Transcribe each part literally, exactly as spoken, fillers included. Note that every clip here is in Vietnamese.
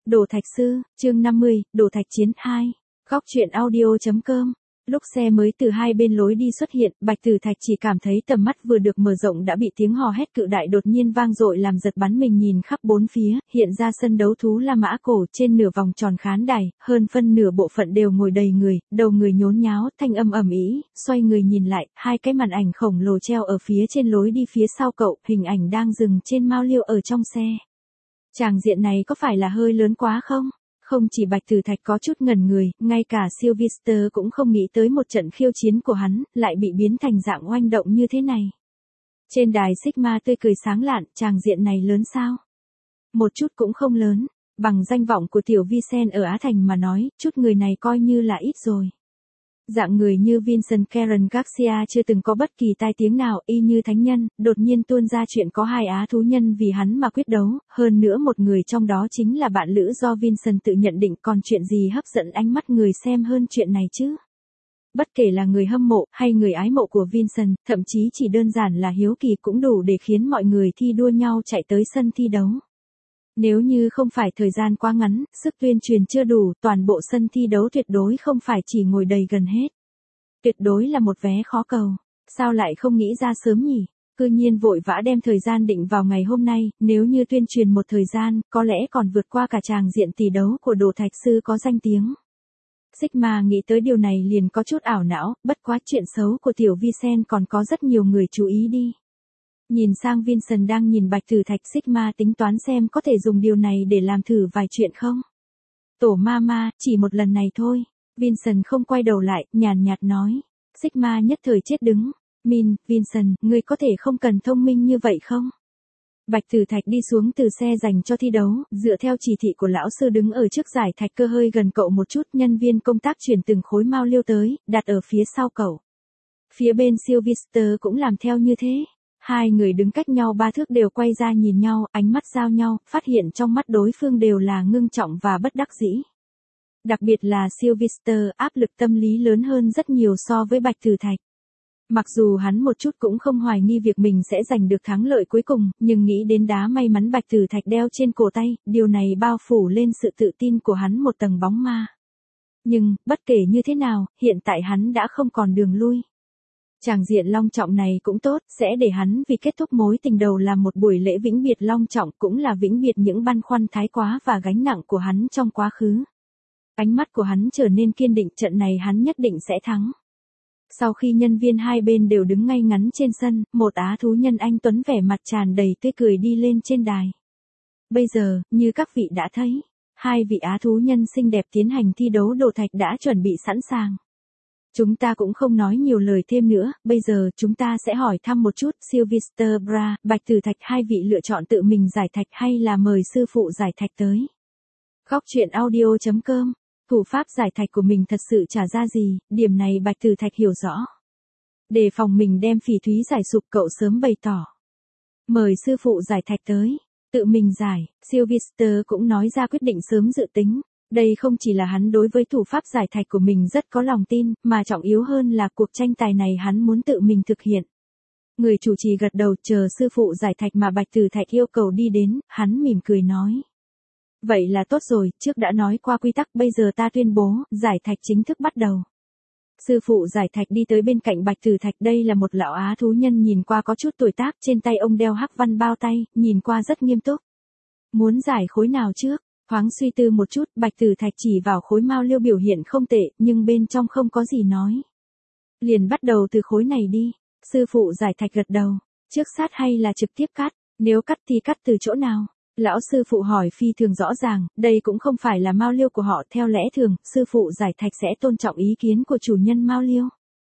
Đồ Thạch Sư, chương năm mươi, Đồ Thạch Chiến hai. Góc truyện audio.com. Lúc xe mới từ hai bên lối đi xuất hiện, Bạch Tử Thạch chỉ cảm thấy tầm mắt vừa được mở rộng đã bị tiếng hò hét cự đại đột nhiên vang dội làm giật bắn mình nhìn khắp bốn phía, hiện ra sân đấu thú La Mã Cổ trên nửa vòng tròn khán đài, hơn phân nửa bộ phận đều ngồi đầy người, đầu người nhốn nháo, thanh âm ầm ĩ, xoay người nhìn lại, hai cái màn ảnh khổng lồ treo ở phía trên lối đi phía sau cậu, hình ảnh đang dừng trên mao liêu ở trong xe. Tràng diện này có phải là hơi lớn quá không? Không chỉ Bạch Tử Thạch có chút ngẩn người, ngay cả Sylvester cũng không nghĩ tới một trận khiêu chiến của hắn, lại bị biến thành dạng oanh động như thế này. Trên đài Sigma tươi cười sáng lạn, tràng diện này lớn sao? Một chút cũng không lớn, bằng danh vọng của tiểu Vincent ở Á Thành mà nói, chút người này coi như là ít rồi. Dạng người như Vincent Karen Garcia chưa từng có bất kỳ tai tiếng nào, y như thánh nhân, đột nhiên tuôn ra chuyện có hai á thú nhân vì hắn mà quyết đấu, hơn nữa một người trong đó chính là bạn lữ do Vincent tự nhận định, còn chuyện gì hấp dẫn ánh mắt người xem hơn chuyện này chứ? Bất kể là người hâm mộ hay người ái mộ của Vincent, thậm chí chỉ đơn giản là hiếu kỳ cũng đủ để khiến mọi người thi đua nhau chạy tới sân thi đấu. Nếu như không phải thời gian quá ngắn, sức tuyên truyền chưa đủ, toàn bộ sân thi đấu tuyệt đối không phải chỉ ngồi đầy gần hết. Tuyệt đối là một vé khó cầu. Sao lại không nghĩ ra sớm nhỉ? Cư nhiên vội vã đem thời gian định vào ngày hôm nay, nếu như tuyên truyền một thời gian, có lẽ còn vượt qua cả tràng diện tỷ đấu của Đồ Thạch Sư có danh tiếng. Sigma nghĩ tới điều này liền có chút ảo não, bất quá chuyện xấu của tiểu Vincent còn có rất nhiều người chú ý đi. Nhìn sang Vincent đang nhìn Bạch Tử Thạch, Sigma tính toán xem có thể dùng điều này để làm thử vài chuyện không. Tổ Mama, chỉ một lần này thôi. Vincent không quay đầu lại, nhàn nhạt nói. Sigma nhất thời chết đứng. Min, Vincent, ngươi có thể không cần thông minh như vậy không? Bạch Tử Thạch đi xuống từ xe dành cho thi đấu, dựa theo chỉ thị của lão sư đứng ở trước giải thạch cơ hơi gần cậu một chút, nhân viên công tác chuyển từng khối mao liêu tới, đặt ở phía sau cậu. Phía bên Sylvester cũng làm theo như thế. Hai người đứng cách nhau ba thước đều quay ra nhìn nhau, ánh mắt giao nhau, phát hiện trong mắt đối phương đều là ngưng trọng và bất đắc dĩ. Đặc biệt là Sylvester, áp lực tâm lý lớn hơn rất nhiều so với Bạch Tử Thạch. Mặc dù hắn một chút cũng không hoài nghi việc mình sẽ giành được thắng lợi cuối cùng, nhưng nghĩ đến đá may mắn Bạch Tử Thạch đeo trên cổ tay, điều này bao phủ lên sự tự tin của hắn một tầng bóng ma. Nhưng, bất kể như thế nào, hiện tại hắn đã không còn đường lui. Tràng diện long trọng này cũng tốt, sẽ để hắn vì kết thúc mối tình đầu làm một buổi lễ vĩnh biệt long trọng, cũng là vĩnh biệt những băn khoăn thái quá và gánh nặng của hắn trong quá khứ. Ánh mắt của hắn trở nên kiên định, trận này hắn nhất định sẽ thắng. Sau khi nhân viên hai bên đều đứng ngay ngắn trên sân, một á thú nhân anh tuấn vẻ mặt tràn đầy tươi cười đi lên trên đài. Bây giờ, như các vị đã thấy, hai vị á thú nhân xinh đẹp tiến hành thi đấu đồ thạch đã chuẩn bị sẵn sàng. Chúng ta cũng không nói nhiều lời thêm nữa, bây giờ chúng ta sẽ hỏi thăm một chút, Sylvester Bra, Bạch Tử Thạch, hai vị lựa chọn tự mình giải thạch hay là mời sư phụ giải thạch tới. Góc truyện audio.com. Thủ pháp giải thạch của mình thật sự trả ra gì, điểm này Bạch Tử Thạch hiểu rõ. Đề phòng mình đem phỉ thúy giải sụp, cậu sớm bày tỏ. Mời sư phụ giải thạch tới, tự mình giải, Sylvester cũng nói ra quyết định sớm dự tính. Đây không chỉ là hắn đối với thủ pháp giải thạch của mình rất có lòng tin, mà trọng yếu hơn là cuộc tranh tài này hắn muốn tự mình thực hiện. Người chủ trì gật đầu chờ sư phụ giải thạch mà Bạch Tử Thạch yêu cầu đi đến, hắn mỉm cười nói. Vậy là tốt rồi, trước đã nói qua quy tắc, bây giờ ta tuyên bố, giải thạch chính thức bắt đầu. Sư phụ giải thạch đi tới bên cạnh Bạch Tử Thạch, đây là một lão á thú nhân nhìn qua có chút tuổi tác, trên tay ông đeo hắc văn bao tay, nhìn qua rất nghiêm túc. Muốn giải khối nào trước? Thoáng suy tư một chút, Bạch Tử Thạch chỉ vào khối mao liêu biểu hiện không tệ, nhưng bên trong không có gì nói. Liền bắt đầu từ khối này đi. Sư phụ giải thạch gật đầu. Trước sát hay là trực tiếp cắt? Nếu cắt thì cắt từ chỗ nào? Lão sư phụ hỏi phi thường rõ ràng, đây cũng không phải là mao liêu của họ, theo lẽ thường, sư phụ giải thạch sẽ tôn trọng ý kiến của chủ nhân mao liêu.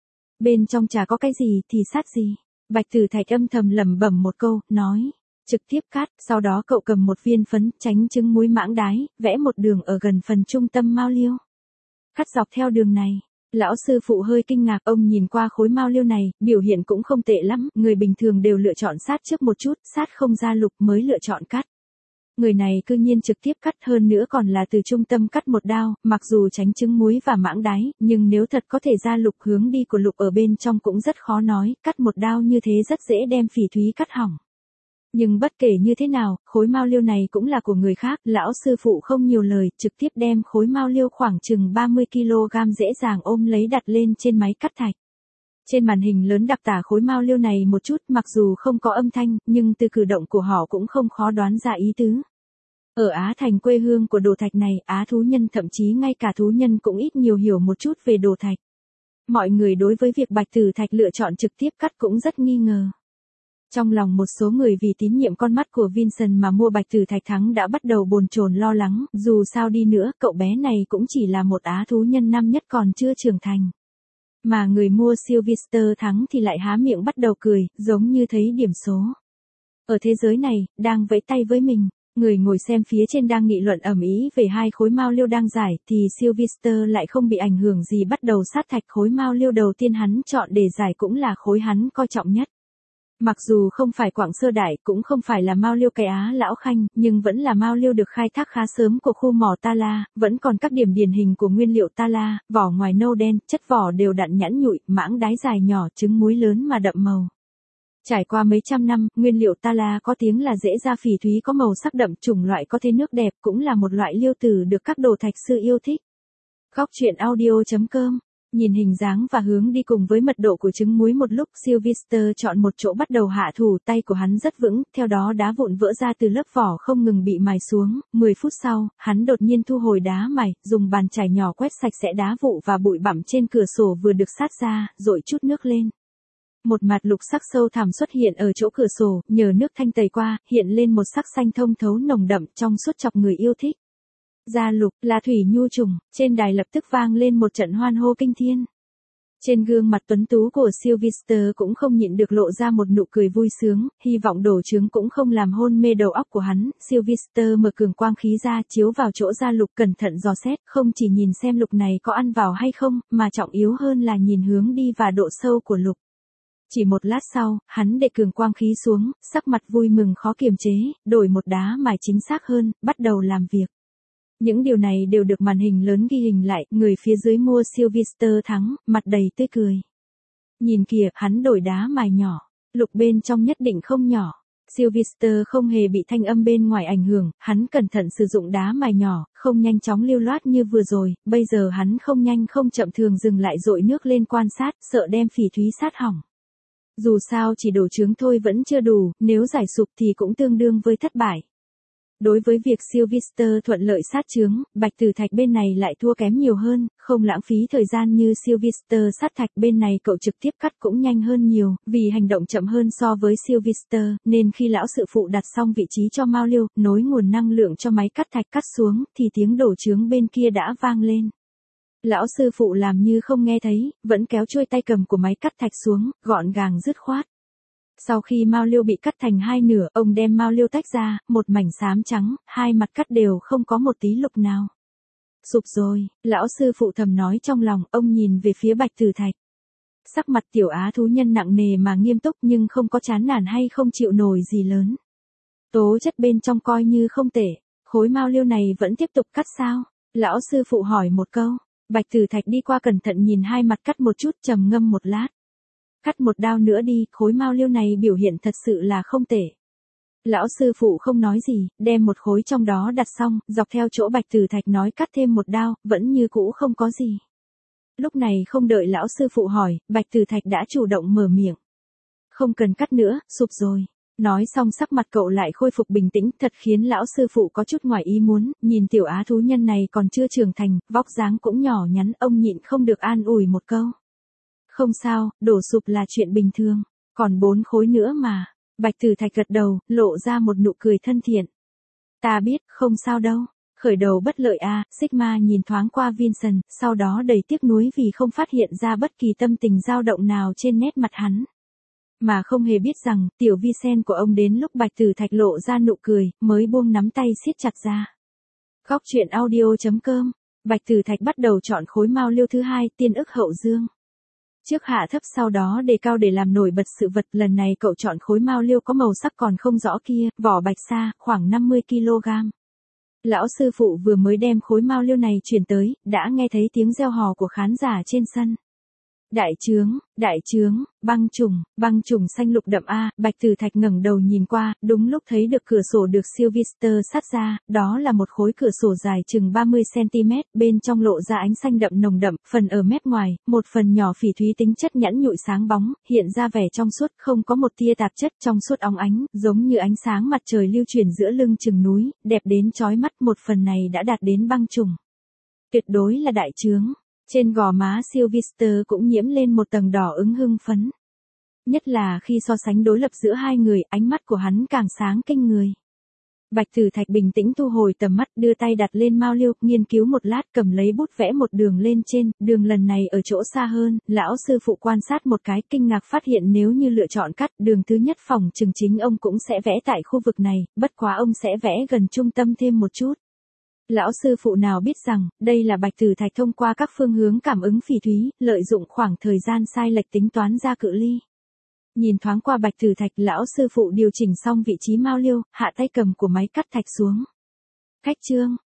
Bên trong chả có cái gì thì sát gì. Bạch Tử Thạch âm thầm lẩm bẩm một câu, nói. Trực tiếp cắt, sau đó cậu cầm một viên phấn, tránh trứng muối mãng đái, vẽ một đường ở gần phần trung tâm mao liêu. Cắt dọc theo đường này. Lão sư phụ hơi kinh ngạc, ông nhìn qua khối mao liêu này, biểu hiện cũng không tệ lắm, người bình thường đều lựa chọn sát trước một chút, sát không ra lục mới lựa chọn cắt. Người này cư nhiên trực tiếp cắt, hơn nữa còn là từ trung tâm cắt một đao, mặc dù tránh trứng muối và mãng đái, nhưng nếu thật có thể ra lục, hướng đi của lục ở bên trong cũng rất khó nói, cắt một đao như thế rất dễ đem phỉ thúy cắt hỏng. Nhưng bất kể như thế nào, khối mao liêu này cũng là của người khác, lão sư phụ không nhiều lời, trực tiếp đem khối mao liêu khoảng chừng ba mươi ki lô gam dễ dàng ôm lấy đặt lên trên máy cắt thạch. Trên màn hình lớn đặc tả khối mao liêu này một chút, mặc dù không có âm thanh, nhưng từ cử động của họ cũng không khó đoán ra ý tứ. Ở Á Thành quê hương của đồ thạch này, Á thú nhân thậm chí ngay cả thú nhân cũng ít nhiều hiểu một chút về đồ thạch. Mọi người đối với việc bạch tử thạch lựa chọn trực tiếp cắt cũng rất nghi ngờ. Trong lòng một số người vì tín nhiệm con mắt của Vincent mà mua bạch tử thạch thắng đã bắt đầu bồn chồn lo lắng, dù sao đi nữa, cậu bé này cũng chỉ là một á thú nhân năm nhất còn chưa trưởng thành. Mà người mua Sylvester thắng thì lại há miệng bắt đầu cười, giống như thấy điểm số. Ở thế giới này, đang vẫy tay với mình, người ngồi xem phía trên đang nghị luận ầm ĩ về hai khối mao liêu đang giải, thì Sylvester lại không bị ảnh hưởng gì, bắt đầu sát thạch khối mao liêu đầu tiên hắn chọn để giải cũng là khối hắn coi trọng nhất. Mặc dù không phải Quảng Sơ Đại, cũng không phải là mao liêu cái Á Lão Khanh, nhưng vẫn là mao liêu được khai thác khá sớm của khu mỏ Ta La, vẫn còn các điểm điển hình của nguyên liệu Ta La, vỏ ngoài nâu đen, chất vỏ đều đặn nhẵn nhụi, mãng đáy dài nhỏ, trứng muối lớn mà đậm màu. Trải qua mấy trăm năm, nguyên liệu Ta La có tiếng là dễ ra phỉ thúy, có màu sắc đậm, chủng loại có thế nước đẹp, cũng là một loại liêu tử được các đồ thạch sư yêu thích. Góc truyện audio chấm com. Nhìn hình dáng và hướng đi cùng với mật độ của trứng muối một lúc, Sylvester chọn một chỗ bắt đầu hạ thủ, tay của hắn rất vững, theo đó đá vụn vỡ ra từ lớp vỏ không ngừng bị mài xuống, mười phút sau, hắn đột nhiên thu hồi đá mài, dùng bàn chải nhỏ quét sạch sẽ đá vụ và bụi bặm trên cửa sổ vừa được sát ra, rồi chút nước lên. Một mặt lục sắc sâu thẳm xuất hiện ở chỗ cửa sổ, nhờ nước thanh tẩy qua, hiện lên một sắc xanh thông thấu nồng đậm, trong suốt chọc người yêu thích. Da lục, là thủy nhu trùng, trên đài lập tức vang lên một trận hoan hô kinh thiên. Trên gương mặt tuấn tú của Sylvester cũng không nhịn được lộ ra một nụ cười vui sướng, hy vọng đổ trứng cũng không làm hôn mê đầu óc của hắn. Sylvester mở cường quang khí ra, chiếu vào chỗ da lục, cẩn thận dò xét, không chỉ nhìn xem lục này có ăn vào hay không, mà trọng yếu hơn là nhìn hướng đi và độ sâu của lục. Chỉ một lát sau, hắn để cường quang khí xuống, sắc mặt vui mừng khó kiềm chế, đổi một đá mài chính xác hơn, bắt đầu làm việc. Những điều này đều được màn hình lớn ghi hình lại, người phía dưới mua Sylvester thắng, mặt đầy tươi cười. Nhìn kìa, hắn đổi đá mài nhỏ, lục bên trong nhất định không nhỏ. Sylvester không hề bị thanh âm bên ngoài ảnh hưởng, hắn cẩn thận sử dụng đá mài nhỏ, không nhanh chóng lưu loát như vừa rồi, bây giờ hắn không nhanh không chậm thường dừng lại dội nước lên quan sát, sợ đem phỉ thúy sát hỏng. Dù sao chỉ đổ trứng thôi vẫn chưa đủ, nếu giải sụp thì cũng tương đương với thất bại. Đối với việc Sylvester thuận lợi sát chướng, bạch tử thạch bên này lại thua kém nhiều hơn, không lãng phí thời gian như Sylvester sát thạch bên này cậu trực tiếp cắt cũng nhanh hơn nhiều, vì hành động chậm hơn so với Sylvester, nên khi lão sư phụ đặt xong vị trí cho mao liêu, nối nguồn năng lượng cho máy cắt thạch cắt xuống, thì tiếng đổ chướng bên kia đã vang lên. Lão sư phụ làm như không nghe thấy, vẫn kéo chuôi tay cầm của máy cắt thạch xuống, gọn gàng dứt khoát. Sau khi mao liêu bị cắt thành hai nửa, ông đem mao liêu tách ra, một mảnh xám trắng, hai mặt cắt đều không có một tí lục nào. Sụp rồi, lão sư phụ thầm nói trong lòng, ông nhìn về phía bạch tử thạch. Sắc mặt tiểu á thú nhân nặng nề mà nghiêm túc nhưng không có chán nản hay không chịu nổi gì lớn. Tố chất bên trong coi như không tệ, khối mao liêu này vẫn tiếp tục cắt sao? Lão sư phụ hỏi một câu, bạch tử thạch đi qua cẩn thận nhìn hai mặt cắt một chút, trầm ngâm một lát. Cắt một đao nữa đi, khối mao liêu này biểu hiện thật sự là không tệ. Lão sư phụ không nói gì, đem một khối trong đó đặt xong, dọc theo chỗ bạch tử thạch nói cắt thêm một đao, vẫn như cũ không có gì. Lúc này không đợi lão sư phụ hỏi, bạch tử thạch đã chủ động mở miệng. Không cần cắt nữa, sụp rồi. Nói xong sắc mặt cậu lại khôi phục bình tĩnh, thật khiến lão sư phụ có chút ngoài ý muốn, nhìn tiểu á thú nhân này còn chưa trưởng thành, vóc dáng cũng nhỏ nhắn, ông nhịn không được an ủi một câu. Không sao, đổ sụp là chuyện bình thường, còn bốn khối nữa mà. Bạch tử thạch gật đầu, lộ ra một nụ cười thân thiện. Ta biết, không sao đâu. Khởi đầu bất lợi a, à, Sigma nhìn thoáng qua Vincent, sau đó đầy tiếc nuối vì không phát hiện ra bất kỳ tâm tình dao động nào trên nét mặt hắn. Mà không hề biết rằng, tiểu Vincent của ông đến lúc bạch tử thạch lộ ra nụ cười, mới buông nắm tay siết chặt ra. Góc truyện audio chấm com, bạch tử thạch bắt đầu chọn khối mao liêu thứ hai, tiên ức hậu dương. Trước hạ thấp sau đó đề cao để làm nổi bật sự vật, lần này cậu chọn khối mao liêu có màu sắc còn không rõ kia, vỏ bạch sa, khoảng năm mươi ki lô gam. Lão sư phụ vừa mới đem khối mao liêu này chuyển tới, đã nghe thấy tiếng reo hò của khán giả trên sân. Đại trướng, đại trướng, băng trùng, băng trùng xanh lục đậm a, Bạch Tử Thạch ngẩng đầu nhìn qua, đúng lúc thấy được cửa sổ được Sylvester sắt ra, đó là một khối cửa sổ dài chừng ba mươi xăng ti mét, bên trong lộ ra ánh xanh đậm nồng đậm, phần ở mép ngoài, một phần nhỏ phỉ thúy tính chất nhẵn nhụi sáng bóng, hiện ra vẻ trong suốt, không có một tia tạp chất, trong suốt óng ánh, giống như ánh sáng mặt trời lưu chuyển giữa lưng chừng núi, đẹp đến chói mắt, một phần này đã đạt đến băng trùng. Tuyệt đối là đại trướng. Trên gò má Sylvester cũng nhiễm lên một tầng đỏ ửng hưng phấn. Nhất là khi so sánh đối lập giữa hai người, ánh mắt của hắn càng sáng kinh người. Bạch Tử Thạch bình tĩnh thu hồi tầm mắt, đưa tay đặt lên mao liêu, nghiên cứu một lát, cầm lấy bút vẽ một đường lên trên, đường lần này ở chỗ xa hơn, lão sư phụ quan sát một cái, kinh ngạc phát hiện nếu như lựa chọn cắt, đường thứ nhất phòng chừng chính ông cũng sẽ vẽ tại khu vực này, bất quá ông sẽ vẽ gần trung tâm thêm một chút. Lão sư phụ nào biết rằng, đây là Bạch Tử Thạch thông qua các phương hướng cảm ứng phỉ thúy, lợi dụng khoảng thời gian sai lệch tính toán ra cự ly. Nhìn thoáng qua Bạch Tử Thạch, lão sư phụ điều chỉnh xong vị trí mao liêu, hạ tay cầm của máy cắt thạch xuống. Khách trương,